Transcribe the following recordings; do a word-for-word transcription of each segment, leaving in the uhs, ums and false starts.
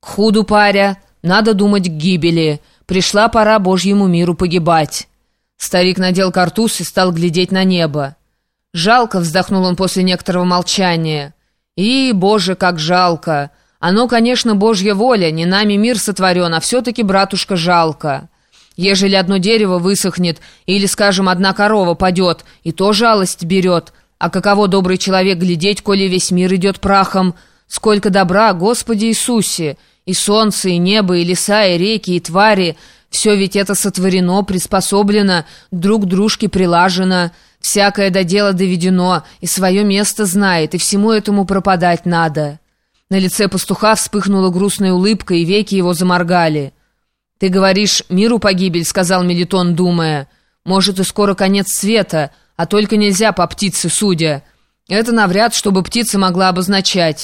К худу, паря, надо думать к гибели. Пришла пора Божьему миру погибать. Старик надел картуз и стал глядеть на небо. «Жалко», — вздохнул он после некоторого молчания. «И, Боже, как жалко! Оно, конечно, Божья воля, не нами мир сотворен, а все-таки, братушка, жалко. Ежели одно дерево высохнет, или, скажем, одна корова падет, и то жалость берет. А каково, добрый человек, глядеть, коли весь мир идет прахом? Сколько добра, Господи Иисусе! И солнце, и небо, и леса, и реки, и твари — все ведь это сотворено, приспособлено, друг к дружке прилажено. Всякое до дела доведено, и свое место знает, и всему этому пропадать надо». На лице пастуха вспыхнула грустная улыбка, и веки его заморгали. «Ты говоришь, миру погибель», — сказал Мелитон, думая. «Может, и скоро конец света, а только нельзя по птице судя. Это навряд, чтобы птица могла обозначать».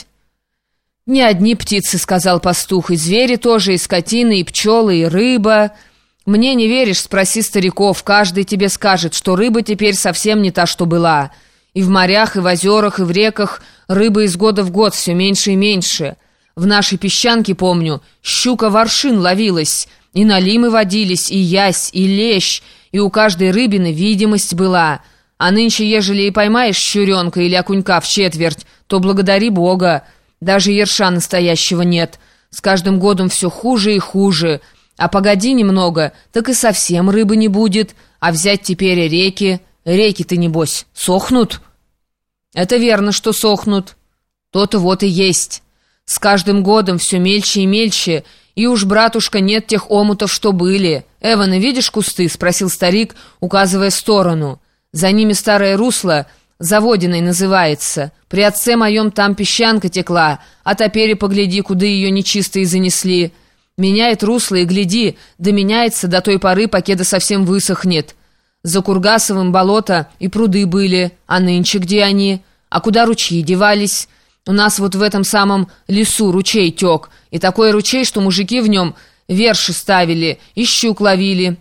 «Не одни птицы», — сказал пастух, — «и звери тоже, и скотины, и пчелы, и рыба». «Мне не веришь? Спроси стариков, каждый тебе скажет, что рыба теперь совсем не та, что была. И в морях, и в озерах, и в реках рыба из года в год все меньше и меньше. В нашей песчанке, помню, щука-воршин ловилась, и налимы водились, и ясь, и лещ, и у каждой рыбины видимость была. А нынче, ежели и поймаешь щуренка или окунька в четверть, то благодари Бога. Даже ерша настоящего нет. С каждым годом все хуже и хуже. А погоди немного, так и совсем рыбы не будет. А взять теперь реки. Реки-то, небось, сохнут?» «Это верно, что сохнут. То-то вот и есть. С каждым годом все мельче и мельче. И уж, братушка, нет тех омутов, что были. Эвана, видишь кусты?» — спросил старик, указывая в сторону. «За ними старое русло, Заводиной называется. При отце моем там песчанка текла, а теперь и погляди, куда ее нечистые занесли. Меняет русло и гляди, да меняется до той поры, покеда совсем высохнет. За Кургасовым болото и пруды были, а нынче где они? А куда ручьи девались? У нас вот в этом самом лесу ручей тек, и такой ручей, что мужики в нем верши ставили и щук ловили.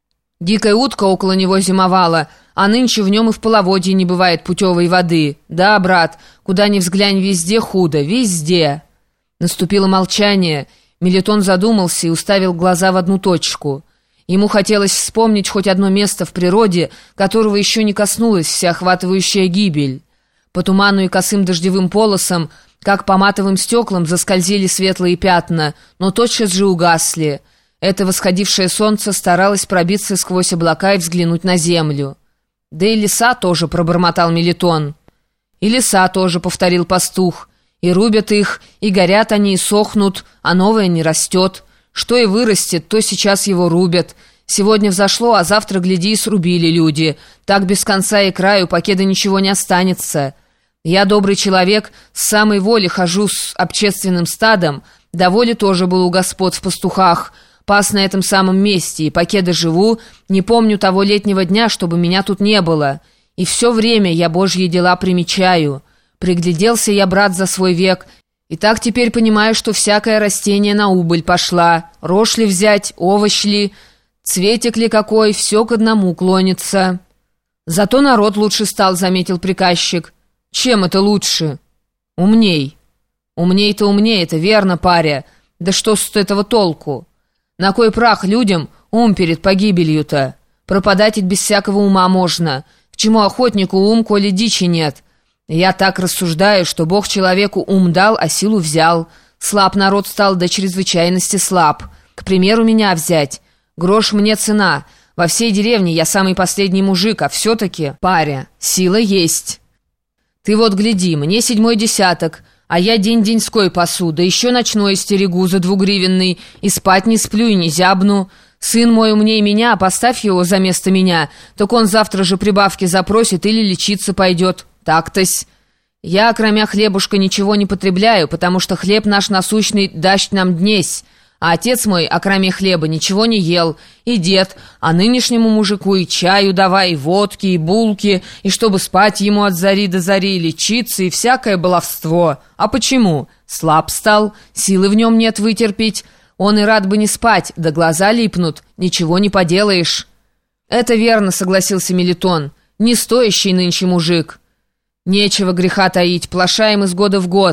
Дикая утка около него зимовала, а нынче в нем и в половодье не бывает путевой воды. Да, брат, куда ни взглянь, везде худо, везде». Наступило молчание. Мелитон задумался и уставил глаза в одну точку. Ему хотелось вспомнить хоть одно место в природе, которого еще не коснулась всеохватывающая гибель. По туману и косым дождевым полосам, как по матовым стеклам, заскользили светлые пятна, но тотчас же угасли. Это восходившее солнце старалось пробиться сквозь облака и взглянуть на землю. «Да и леса тоже», — пробормотал Мелитон. «И леса тоже», — повторил пастух. «И рубят их, и горят они, и сохнут, а новое не растет. Что и вырастет, то сейчас его рубят. Сегодня взошло, а завтра, гляди, и срубили люди. Так без конца и краю, покеда ничего не останется. Я, добрый человек, с самой воли хожу с общественным стадом, да воли тоже был у господ в пастухах. Пас на этом самом месте, и покеда живу, не помню того летнего дня, чтобы меня тут не было. И все время я Божьи дела примечаю. Пригляделся я, брат, за свой век, и так теперь понимаю, что всякое растение на убыль пошла. Рожь ли взять, овощ ли, цветик ли какой, все к одному клонится». «Зато народ лучше стал», — заметил приказчик. «Чем это лучше?» «Умней». «Умней-то умней, это верно, паря. Да что с этого толку? На кой прах людям ум перед погибелью-то? Пропадать ведь без всякого ума можно. К чему охотнику ум, коли дичи нет? Я так рассуждаю, что Бог человеку ум дал, а силу взял. Слаб народ стал до чрезвычайности слаб. К примеру, меня взять. Грош мне цена. Во всей деревне я самый последний мужик, а все-таки, паря, сила есть. Ты вот гляди, мне седьмой десяток, а я день-деньской пасу, да еще ночной стерегу за двугривенный, и спать не сплю и не зябну. Сын мой умнее меня, а поставь его за место меня, так он завтра же прибавки запросит или лечиться пойдет. Так-тось. Я, кроме хлебушка, ничего не потребляю, потому что хлеб наш насущный даст нам днесь, а отец мой, окроме хлеба, ничего не ел, и дед, а нынешнему мужику и чаю давай, и водки, и булки, и чтобы спать ему от зари до зари, и лечиться, и всякое баловство. А почему? Слаб стал, силы в нем нет вытерпеть. Он и рад бы не спать, да глаза липнут, ничего не поделаешь». «Это верно», — согласился Мелитон, — «не стоящий нынче мужик». «Нечего греха таить, плашаем из года в год,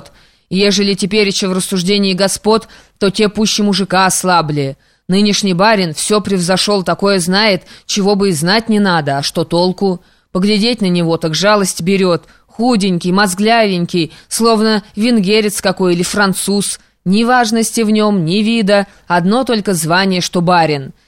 Ежели тепереча в рассуждении господ, то те пуще мужика ослабли. Нынешний барин все превзошел, такое знает, чего бы и знать не надо, а что толку? Поглядеть на него, так жалость берет. Худенький, мозглявенький, словно венгерец какой или француз. Ни важности в нем, ни вида, одно только звание, что барин.